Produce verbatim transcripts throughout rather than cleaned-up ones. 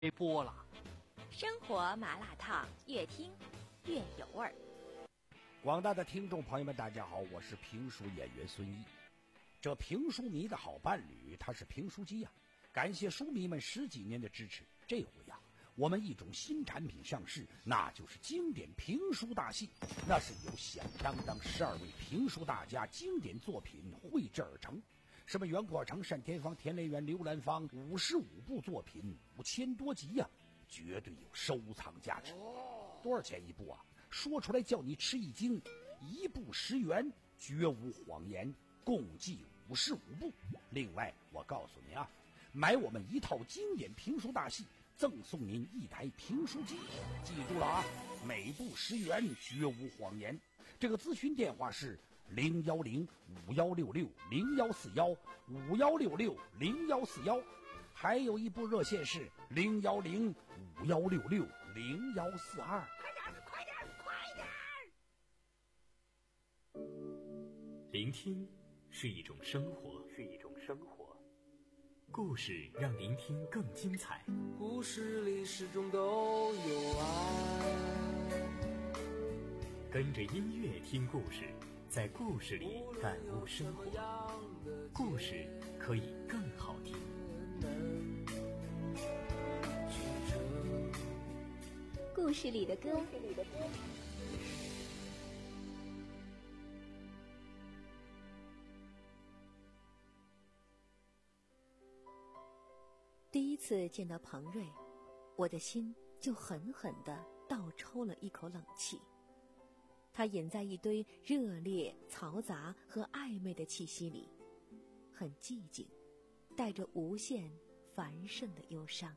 播了。 生活麻辣烫，越听越有味儿。 广大的听众朋友们，大家好，我是评书演员孙一。这评书迷的好伴侣，他是评书机呀、啊！感谢书迷们十几年的支持。这回呀、啊，我们一种新产品上市，那就是经典评书大戏。那是由响当当十二位评书大家经典作品绘制而成。什么袁阔成、单田芳、田连元、刘兰芳，五十五部作品，五千多集呀、啊，绝对有收藏价值。多少钱一部啊？说出来叫你吃一惊，一部十元，绝无谎言，共计五十五部。另外，我告诉您啊，买我们一套经典评书大戏，赠送您一台评书机。记住了啊，每部十元，绝无谎言。这个咨询电话是零幺零五幺六六零幺四幺五幺六六零幺四幺，还有一部热线是零幺零五幺六六零幺四二。 快点，快点，快点！ 聆听是一种生活，是一种生活。故事让聆听更精彩。 故事里始终都有爱。 跟着音乐听故事，在故事里感悟生活。故事可以更好听。 故事里的歌。第一次见到彭瑞，我的心就狠狠地倒抽了一口冷气。他隐在一堆热烈、嘈杂和暧昧的气息里，很寂静，带着无限繁盛的忧伤。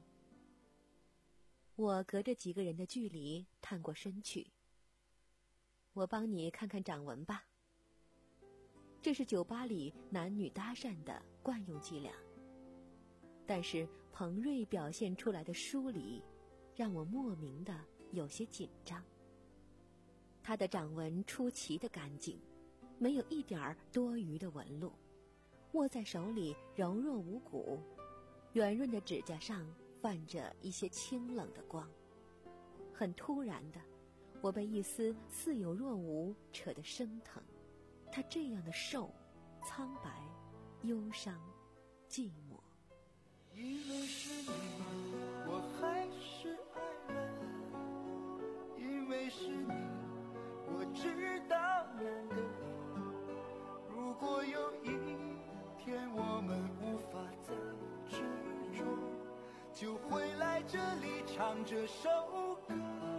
我隔着几个人的距离探过身去。我帮你看看掌纹吧。这是酒吧里男女搭讪的惯用伎俩。但是彭瑞表现出来的疏离，让我莫名的有些紧张。他的掌纹出奇的干净，没有一点多余的纹路，握在手里柔弱无骨，圆润的指甲上泛着一些清冷的光。很突然的，我被一丝似有若无扯得生疼。他这样的瘦、苍白、忧伤、寂寞。 因为是你，我还是爱了。因为是你，我知道难得。如果有一天我们无法再执着，就回来这里唱这首歌。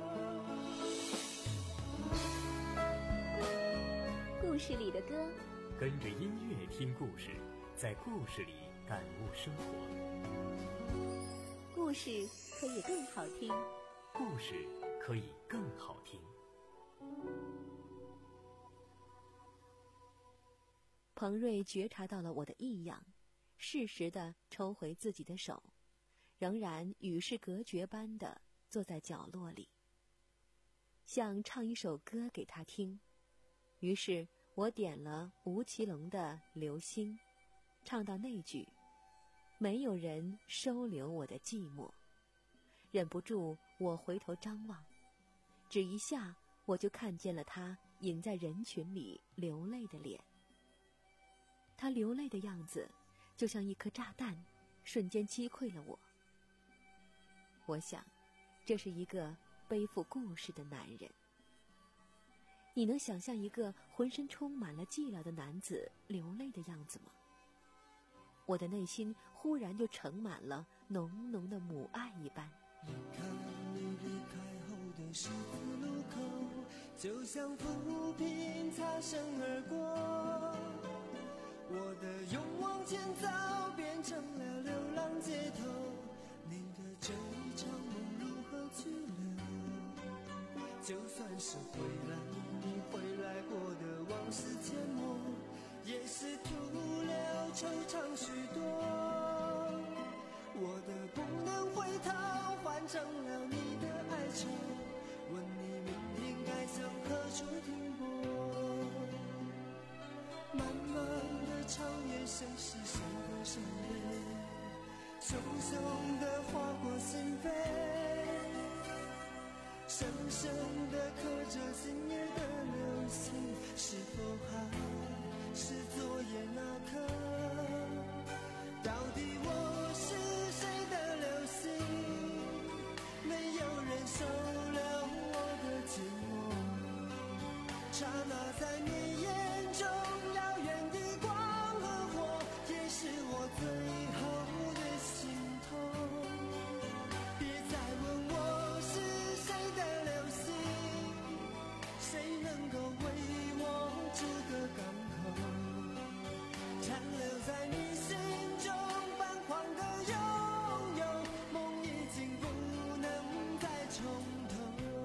故事里的歌， 跟着音乐听故事，在故事里感悟生活。 故事可以更好听， 故事可以更好听。 彭瑞觉察到了我的异样，适时地抽回自己的手，仍然与世隔绝般地坐在角落里，想唱一首歌给他听。于是我点了吴奇隆的《流星》，唱到那句没有人收留我的寂寞。忍不住我回头张望，只一下我就看见了他隐在人群里流泪的脸。他流泪的样子就像一颗炸弹，瞬间击溃了我。我想这是一个背负故事的男人。你能想象一个浑身充满了寂寥的男子流泪的样子吗？我的内心忽然就盛满了浓浓的母爱一般。 离开你离开后的十字路口，就像浮萍擦身而过。我的勇往前走变成了流浪街头，你的这一场梦如何去留？就算是回来，你回来过的往事缄默，也是徒留惆怅许多。我的不能回头换成了你的哀愁，问你明天该向何处停泊？漫漫的长夜，谁是谁的伤悲？ 重重地划过心扉，深深地刻着今夜的流星，是否还是昨夜那刻？到底我是谁的流星？没有人收留我的寂寞，刹那在你眼中遥远的光和火，也是我最后的心痛。别再问我是谁的流星，谁能够为我筑个港口，残留在你心中泛黄的拥有，梦已经不能再重头。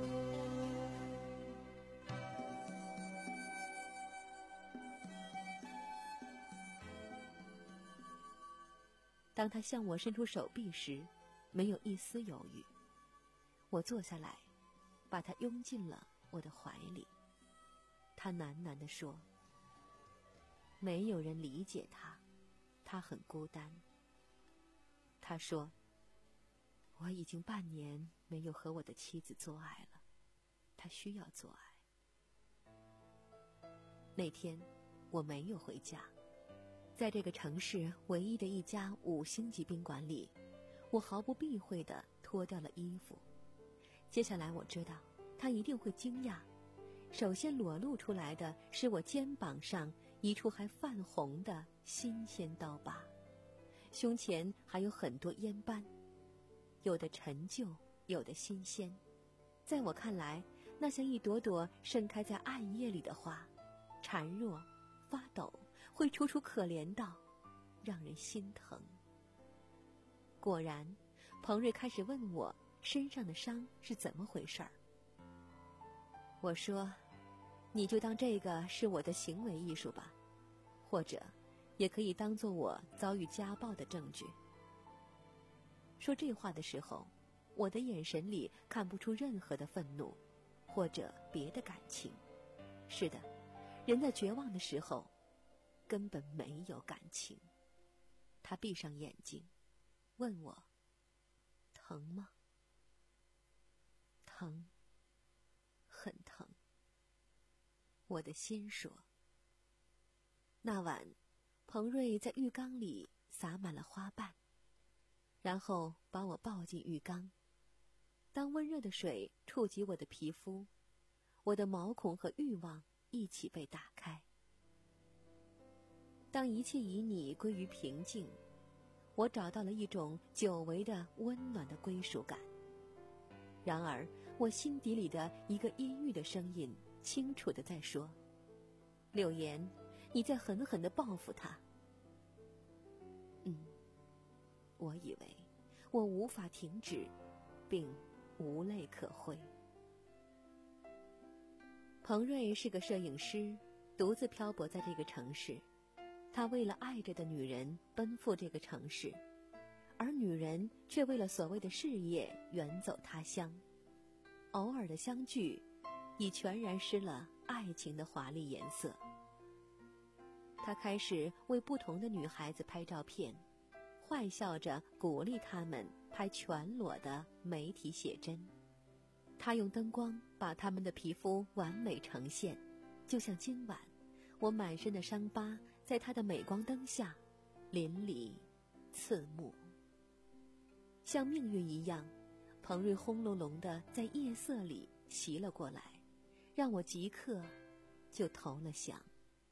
当他向我伸出手臂时，没有一丝犹豫。我坐下来，把他拥进了我的怀里。他喃喃地说：“没有人理解他，他很孤单。”他说：“我已经半年没有和我的妻子做爱了，他需要做爱。”那天我没有回家，在这个城市唯一的一家五星级宾馆里，我毫不避讳地脱掉了衣服。接下来我知道他一定会惊讶，首先裸露出来的是我肩膀上一处还泛红的新鲜刀疤，胸前还有很多烟斑，有的陈旧，有的新鲜。在我看来，那像一朵朵盛开在暗夜里的花，孱弱发抖，会楚楚可怜到让人心疼。果然，彭瑞开始问我身上的伤是怎么回事儿。我说：“你就当这个是我的行为艺术吧，或者也可以当作我遭遇家暴的证据。”说这话的时候，我的眼神里看不出任何的愤怒，或者别的感情。是的，人在绝望的时候，根本没有感情。他闭上眼睛，问我：“疼吗？”疼，很疼。我的心说。那晚，彭瑞在浴缸里撒满了花瓣，然后把我抱进浴缸。当温热的水触及我的皮肤，我的毛孔和欲望一起被打开。当一切旖旎归于平静，我找到了一种久违的温暖的归属感。然而，我心底里的一个阴郁的声音清楚地在说：“柳岩，你在狠狠地报复他。”嗯，我以为我无法停止，并无泪可挥。彭瑞是个摄影师，独自漂泊在这个城市。他为了爱着的女人奔赴这个城市，而女人却为了所谓的事业远走他乡。偶尔的相聚，已全然失了爱情的华丽颜色。他开始为不同的女孩子拍照片，坏笑着鼓励她们拍全裸的媒体写真。他用灯光把她们的皮肤完美呈现，就像今晚我满身的伤疤在他的镁光灯下淋漓刺目。像命运一样，彭瑞轰隆隆地在夜色里袭了过来，让我即刻就投了降。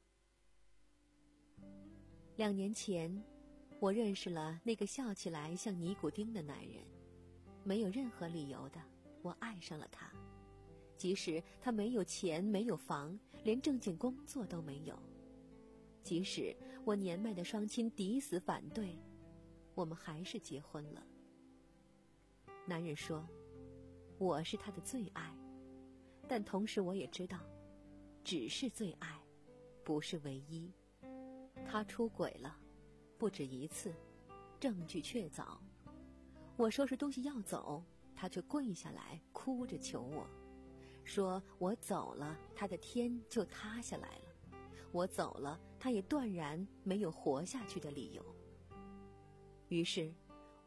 两年前，我认识了那个笑起来像尼古丁的男人，没有任何理由的，我爱上了他。即使他没有钱，没有房，连正经工作都没有；即使我年迈的双亲抵死反对，我们还是结婚了。男人说，我是他的最爱，但同时我也知道，只是最爱，不是唯一。他出轨了，不止一次，证据确凿。我收拾东西要走，他却跪下来哭着求我，说我走了，他的天就塌下来了；我走了，他也断然没有活下去的理由。于是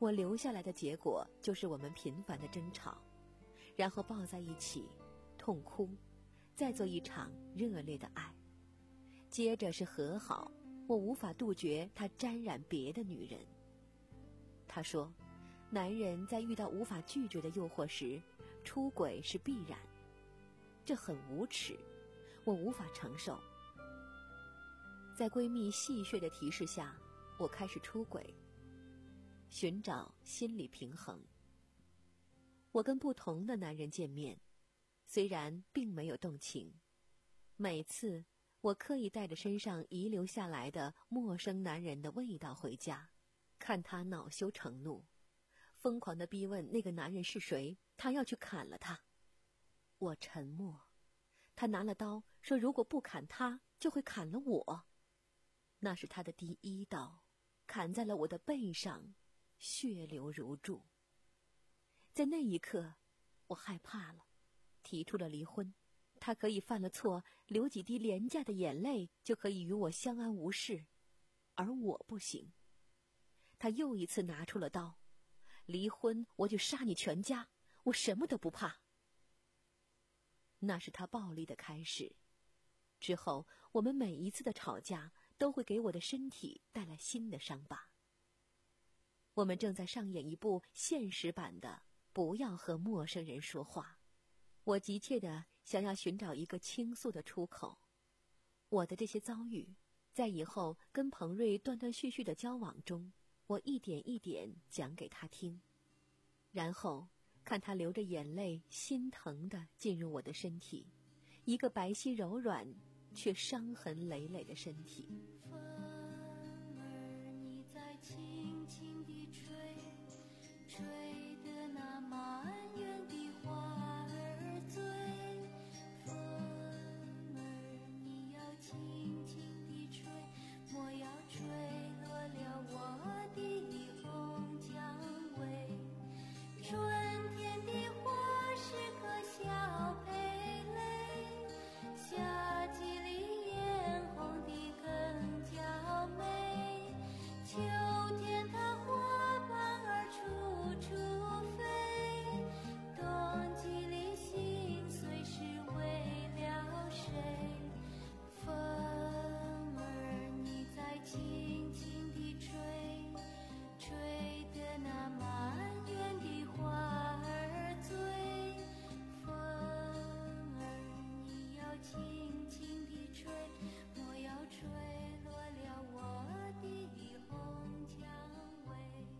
我留下来的结果就是我们频繁的争吵，然后抱在一起痛哭，再做一场热烈的爱，接着是和好。我无法杜绝他沾染别的女人。他说，男人在遇到无法拒绝的诱惑时，出轨是必然。这很无耻，我无法承受。在闺蜜戏谑的提示下，我开始出轨，寻找心理平衡。我跟不同的男人见面，虽然并没有动情，每次我刻意带着身上遗留下来的陌生男人的味道回家，看他恼羞成怒，疯狂地逼问那个男人是谁，他要去砍了他。我沉默，他拿了刀说如果不砍他，就会砍了我。那是他的第一刀，砍在了我的背上，血流如注。在那一刻，我害怕了，提出了离婚。他可以犯了错，流几滴廉价的眼泪就可以与我相安无事，而我不行。他又一次拿出了刀，离婚我就杀你全家，我什么都不怕。那是他暴力的开始。之后，我们每一次的吵架都会给我的身体带来新的伤疤。我们正在上演一部现实版的不要和陌生人说话。我急切地想要寻找一个倾诉的出口。我的这些遭遇，在以后跟彭瑞断断续续的交往中，我一点一点讲给他听，然后看他流着眼泪，心疼地进入我的身体，一个白皙柔软却伤痕累累的身体。 风儿你在轻轻地吹，吹得那满园的花儿醉。风儿你要轻轻地吹，莫要吹落了我的红蔷薇。春天的花是个小蓓蕾，夏季里艳红的更娇美。秋天它花瓣儿处处飞，冬季里心碎是为了谁？风儿你在轻轻地吹，吹得那满园的花儿醉。风儿你要轻轻地吹，莫要吹落了我的红蔷薇。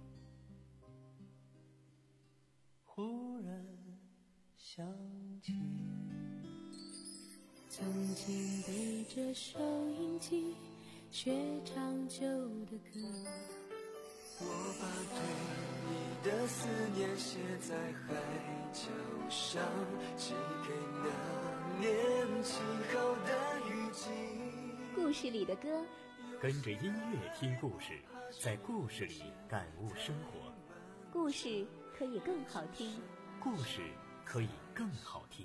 忽然想起， 曾经背着收音机学唱旧的歌， 我把对你的思念写在海角上，寄给那年轻后的雨季。 故事里的歌， 跟着音乐听故事，在故事里感悟生活。 故事可以更好听。 故事可以更好听。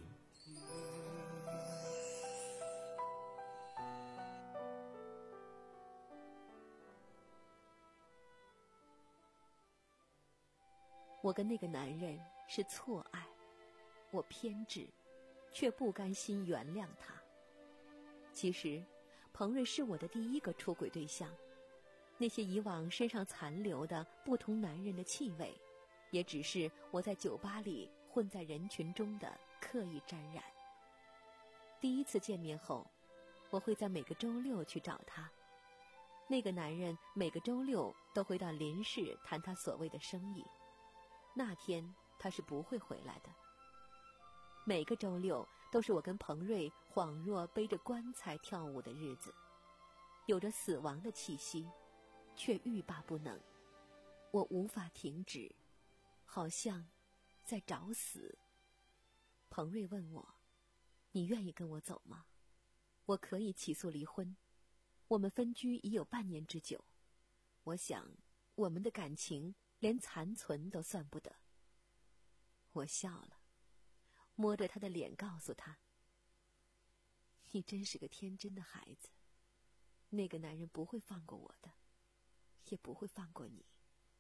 我跟那个男人是错爱，我偏执，却不甘心原谅他。其实，彭瑞是我的第一个出轨对象，那些以往身上残留的不同男人的气味，也只是我在酒吧里混在人群中的刻意沾染。第一次见面后，我会在每个周六去找他。那个男人每个周六都会到林氏谈他所谓的生意，那天他是不会回来的。每个周六都是我跟彭瑞恍若背着棺材跳舞的日子，有着死亡的气息，却欲罢不能。我无法停止，好像在找死。彭瑞问我，你愿意跟我走吗？我可以起诉离婚，我们分居已有半年之久，我想我们的感情连残存都算不得。我笑了，摸着他的脸告诉他，你真是个天真的孩子，那个男人不会放过我的，也不会放过你。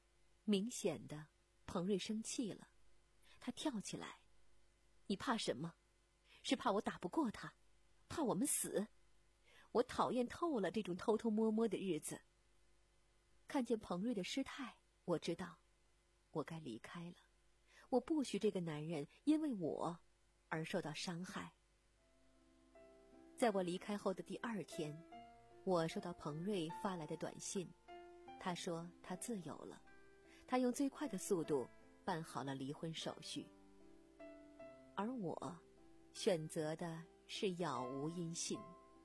明显的，彭瑞生气了，他跳起来：“你怕什么？是怕我打不过他，怕我们死？我讨厌透了这种偷偷摸摸的日子。”看见彭瑞的失态，我知道，我该离开了。我不许这个男人因为我而受到伤害。在我离开后的第二天，我收到彭瑞发来的短信，他说他自由了，他用最快的速度办好了离婚手续，而我选择的是杳无音信。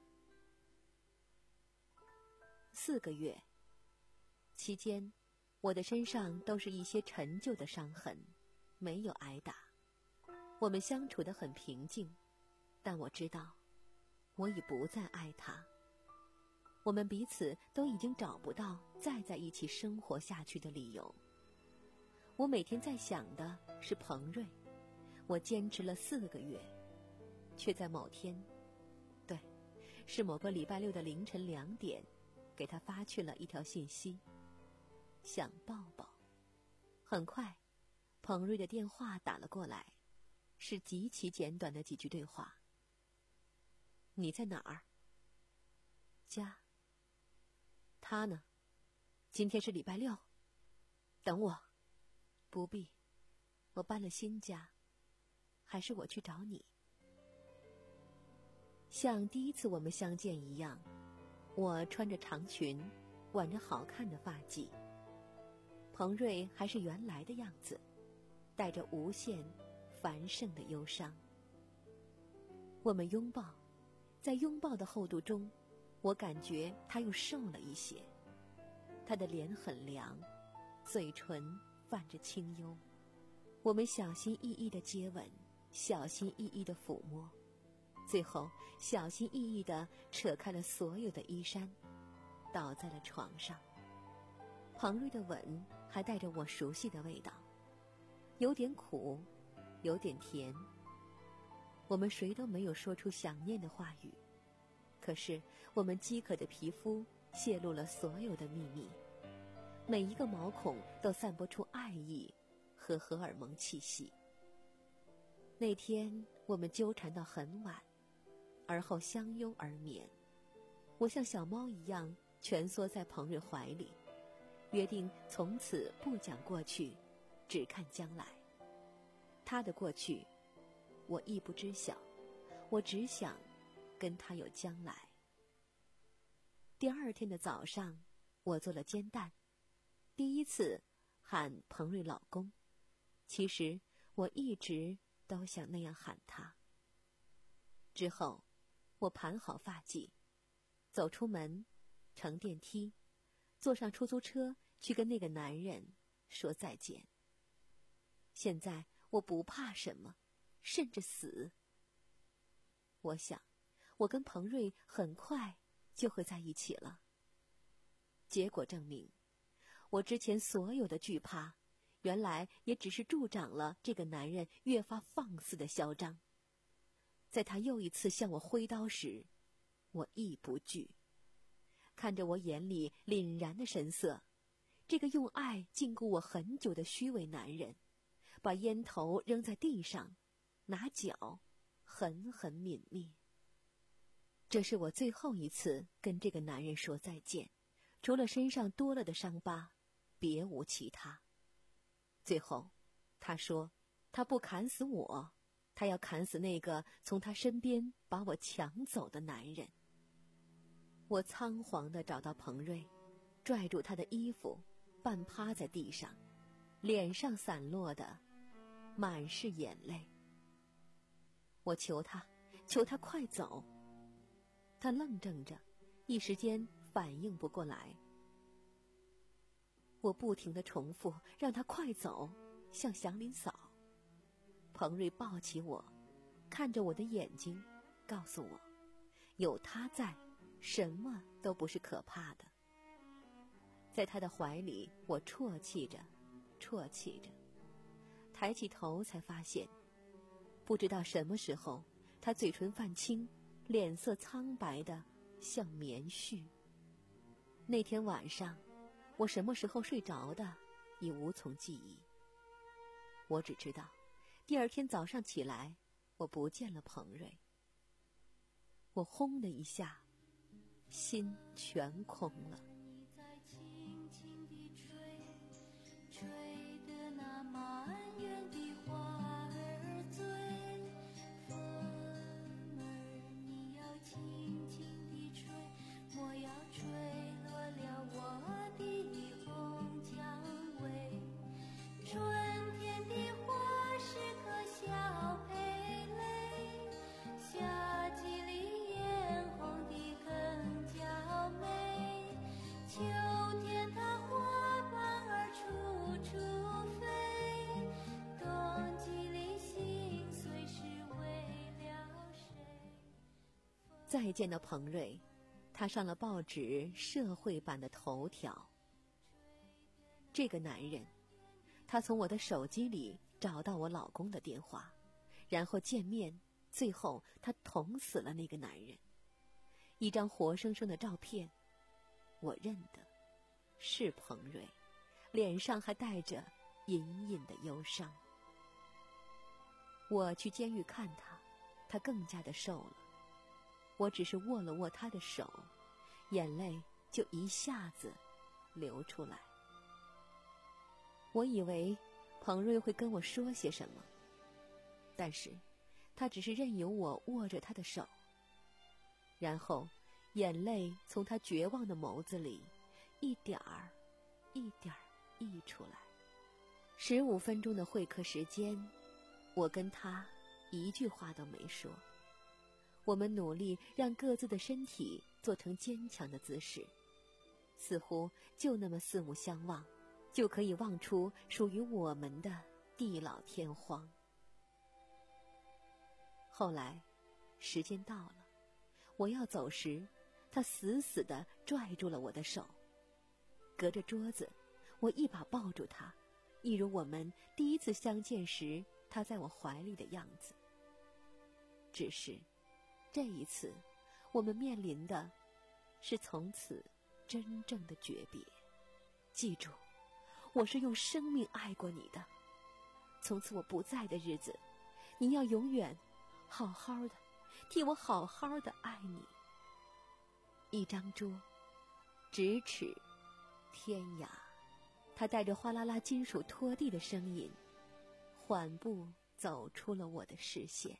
四个月期间，我的身上都是一些陈旧的伤痕，没有挨打。我们相处得很平静，但我知道，我已不再爱他。我们彼此都已经找不到再在一起生活下去的理由。我每天在想的是彭瑞，我坚持了四个月，却在某天，对，是某个礼拜六的凌晨两点，给他发去了一条信息，想抱抱。很快，彭瑞的电话打了过来，是极其简短的几句对话。你在哪儿？家。他呢？今天是礼拜六。等我。不必，我搬了新家，还是我去找你。像第一次我们相见一样，我穿着长裙，挽着好看的发髻。彭瑞还是原来的样子，带着无限繁盛的忧伤。我们拥抱，在拥抱的厚度中，我感觉他又瘦了一些。他的脸很凉，嘴唇泛着清幽。我们小心翼翼地接吻，小心翼翼地抚摸，最后小心翼翼地扯开了所有的衣衫，倒在了床上。彭瑞的吻还带着我熟悉的味道，有点苦，有点甜。我们谁都没有说出想念的话语，可是我们饥渴的皮肤泄露了所有的秘密，每一个毛孔都散播出爱意和荷尔蒙气息。那天我们纠缠到很晚，而后相拥而眠。我像小猫一样蜷缩在彭瑞怀里，约定从此不讲过去，只看将来。他的过去我亦不知晓，我只想跟他有将来。第二天的早上，我做了煎蛋，第一次喊彭瑞老公，其实我一直都想那样喊他。之后我盘好发髻，走出门，乘电梯，坐上出租车去跟那个男人说再见。现在我不怕什么，甚至死。我想我跟彭瑞很快就会在一起了。结果证明，我之前所有的惧怕，原来也只是助长了这个男人越发放肆的嚣张。在他又一次向我挥刀时，我亦不惧。看着我眼里凛然的神色，这个用爱禁锢我很久的虚伪男人，把烟头扔在地上，拿脚狠狠泯灭。这是我最后一次跟这个男人说再见，除了身上多了的伤疤，别无其他。最后他说他不砍死我，他要砍死那个从他身边把我抢走的男人。我仓皇地找到彭瑞，拽住他的衣服，半趴在地上，脸上散落的满是眼泪。我求他，求他快走。他愣怔着，一时间反应不过来。我不停地重复让他快走，像祥林嫂。彭瑞抱起我，看着我的眼睛，告诉我，有他在，什么都不是可怕的。在他的怀里，我啜泣着，啜泣着，抬起头才发现，不知道什么时候，他嘴唇泛青，脸色苍白的像棉絮。那天晚上，我什么时候睡着的， 已无从记忆。我只知道，第二天早上起来，我不见了彭瑞。我轰的一下，心全空了。 你在轻轻地吹，吹得那满园的花儿醉。风儿，你要轻轻地吹，莫要吹落了我的红蔷薇。春天的花是颗小蓓蕾，夏季里艳红的更娇美。秋天它花瓣儿处处飞，冬季里心碎是为了谁？ 再见到彭瑞，他上了报纸社会版的头条。这个男人，他从我的手机里找到我老公的电话，然后见面，最后他捅死了那个男人。一张活生生的照片，我认得，是彭瑞，脸上还带着隐隐的忧伤。我去监狱看他，他更加的瘦了。我只是握了握他的手，眼泪就一下子流出来。我以为彭瑞会跟我说些什么，但是他只是任由我握着他的手，然后眼泪从他绝望的眸子里一点儿一点儿溢出来。十五分钟的会客时间，我跟他一句话都没说。我们努力让各自的身体做成坚强的姿势，似乎就那么四目相望，就可以望出属于我们的地老天荒。后来时间到了，我要走时，他死死地拽住了我的手。隔着桌子，我一把抱住他，一如我们第一次相见时他在我怀里的样子。只是这一次，我们面临的是从此真正的诀别。记住，我是用生命爱过你的。从此我不在的日子，你要永远好好的替我好好的爱你。一张桌，咫尺天涯。他带着哗啦啦金属拖地的声音，缓步走出了我的视线。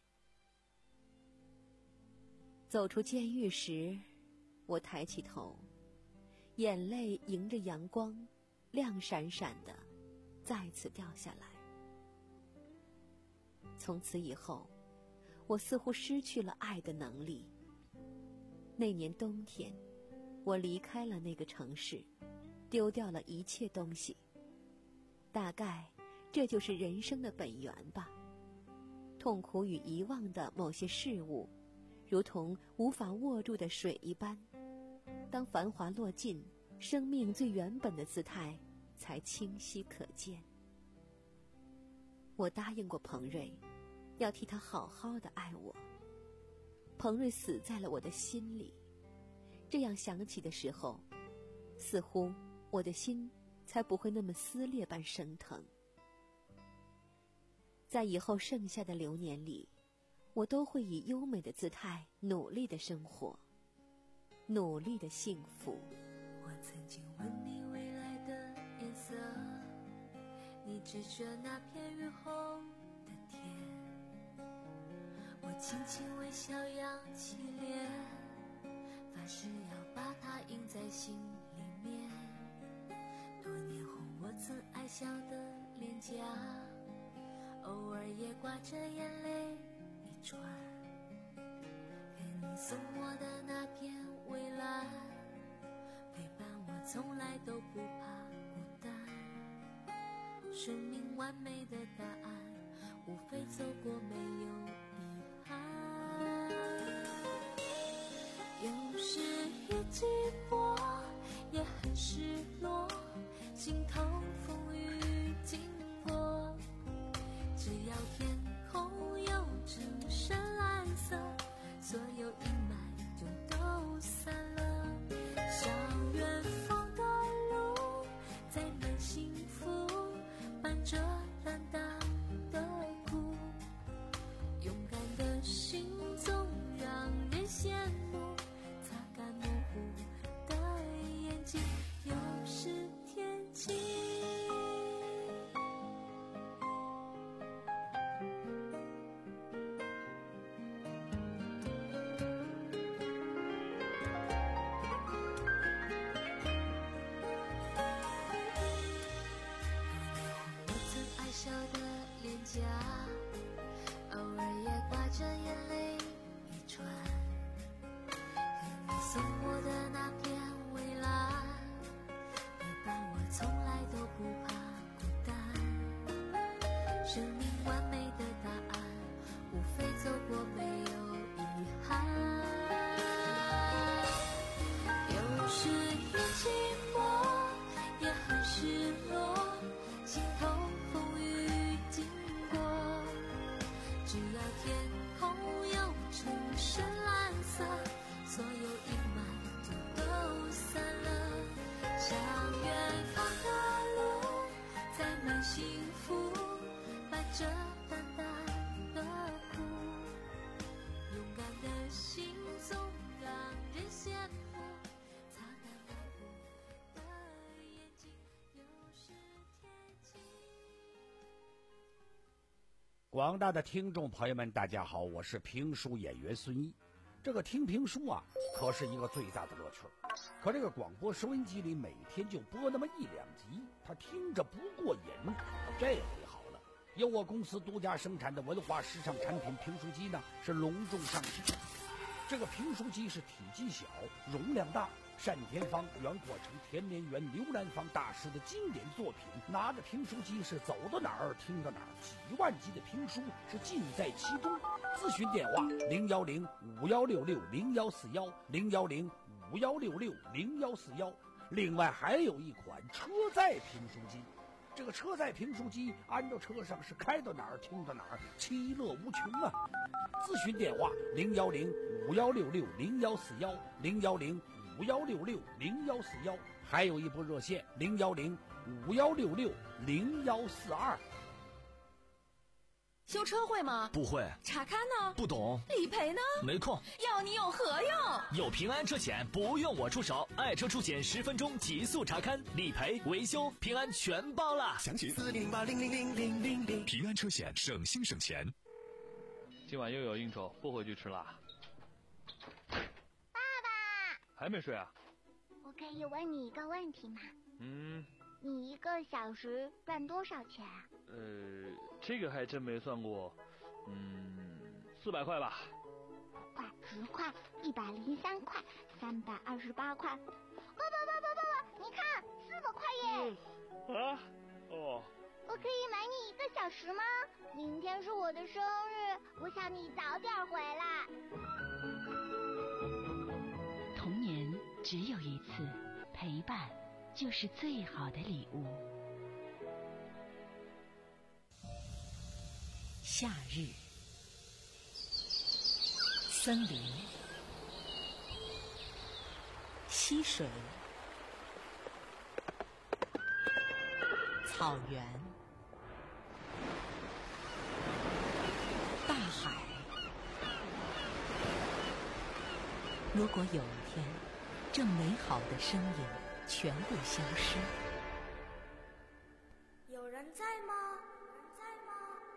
走出监狱时，我抬起头，眼泪迎着阳光亮闪闪的再次掉下来。从此以后，我似乎失去了爱的能力。那年冬天，我离开了那个城市，丢掉了一切东西。大概这就是人生的本源吧。痛苦与遗忘的某些事物，如同无法握住的水一般，当繁华落尽，生命最原本的姿态才清晰可见。我答应过彭瑞，要替他好好的爱我。彭瑞死在了我的心里，这样想起的时候，似乎我的心才不会那么撕裂般生疼。在以后剩下的流年里，我都会以优美的姿态努力的生活，努力的幸福。 我曾经问你未来的颜色，你指着那片雨后的天。我轻轻微笑扬起脸，发誓要把它印在心里面。多年后我曾爱笑的脸颊，偶尔也挂着眼泪一串。给你送我的那片蔚蓝，陪伴我从来都不怕孤单。生命完美的答案，无非走过没有遗憾。有时也寂寞，也很失落，心头风雨经过。只要天空有整身蓝色，所有阴霾就都散了。向远方的路，再难幸福， 着眼泪一串，和你送我的那片蔚蓝，陪伴我从来都不怕孤单。生命完美的答案，无非走过没有遗憾。有时很寂寞，也很失落，心头风雨经过，只要天空有城市蓝色，所有阴霾就都散了。向远方的路再没幸福，摆着淡淡的苦，勇敢的心总让人羡慕，擦干模糊的眼睛，有时天晴。 广大的听众朋友们，大家好，我是评书演员孙一。这个听评书啊，可是一个最大的乐趣。可这个广播收音机里每天就播那么一两集，他听着不过瘾。这回好了，由我公司独家生产的文化时尚产品评书机呢，是隆重上市。这个评书机是体积小，容量大，单田芳、袁阔成、田连元、刘兰芳大师的经典作品。拿着评书机是走到哪儿听到哪儿，几万集的评书是尽在其中。咨询电话零幺零五幺六六零幺四幺零幺零五幺六六零幺四幺。另外还有一款车载评书机，这个车载评书机安到车上是开到哪儿听到哪儿，其乐无穷啊！咨询电话零幺零五幺六六零幺四幺零幺零五幺六六零幺四幺，还有一部热线零幺零五幺六六零幺四二。 修车会吗？ 不会。 查看呢？ 不懂。 理赔呢？ 没空。 要你有何用？ 有平安车险，不用我出手，爱车出险十分钟极速查看，理赔、维修、平安全包了。 详情四零八零零零零零零。平安车险，省心省钱。 今晚又有应酬，不回去吃啦。 爸爸， 还没睡啊？ 我可以问你一个问题吗？ 嗯。 你一个小时赚多少钱啊？ 呃，这个还真没算过，嗯，四百块吧。 块、十块、一百零三块、三百二十八块。爸爸爸爸爸爸，你看，四百块耶！ 嗯、啊？哦。 我可以买你一个小时吗？明天是我的生日，我想你早点回来。 童年只有一次，陪伴就是最好的礼物。夏日，森林，溪水，草原，大海。如果有一天，这美好的声音全部消失， 有人在吗？有人在吗？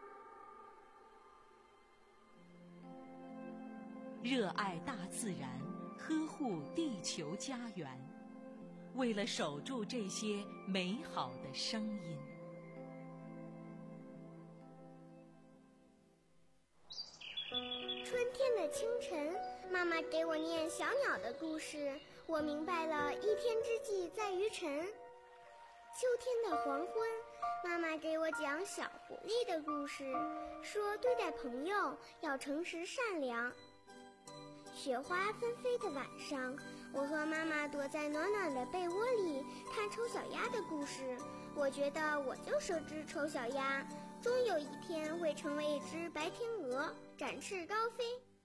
热爱大自然，呵护地球家园，为了守住这些美好的声音。 春天的清晨，妈妈给我念小鸟的故事，我明白了一天之计在于晨。秋天的黄昏，妈妈给我讲小狐狸的故事，说对待朋友要诚实善良。雪花纷飞的晚上，我和妈妈躲在暖暖的被窝里看丑小鸭的故事。我觉得我就是只丑小鸭，终有一天会成为一只白天鹅，展翅高飞。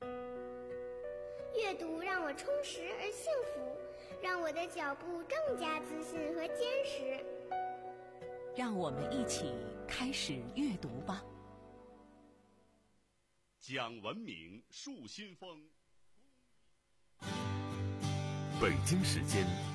阅读让我充实而幸福，让我的脚步更加自信和坚实。 让我们一起开始阅读吧。 讲文明树新风。 北京时间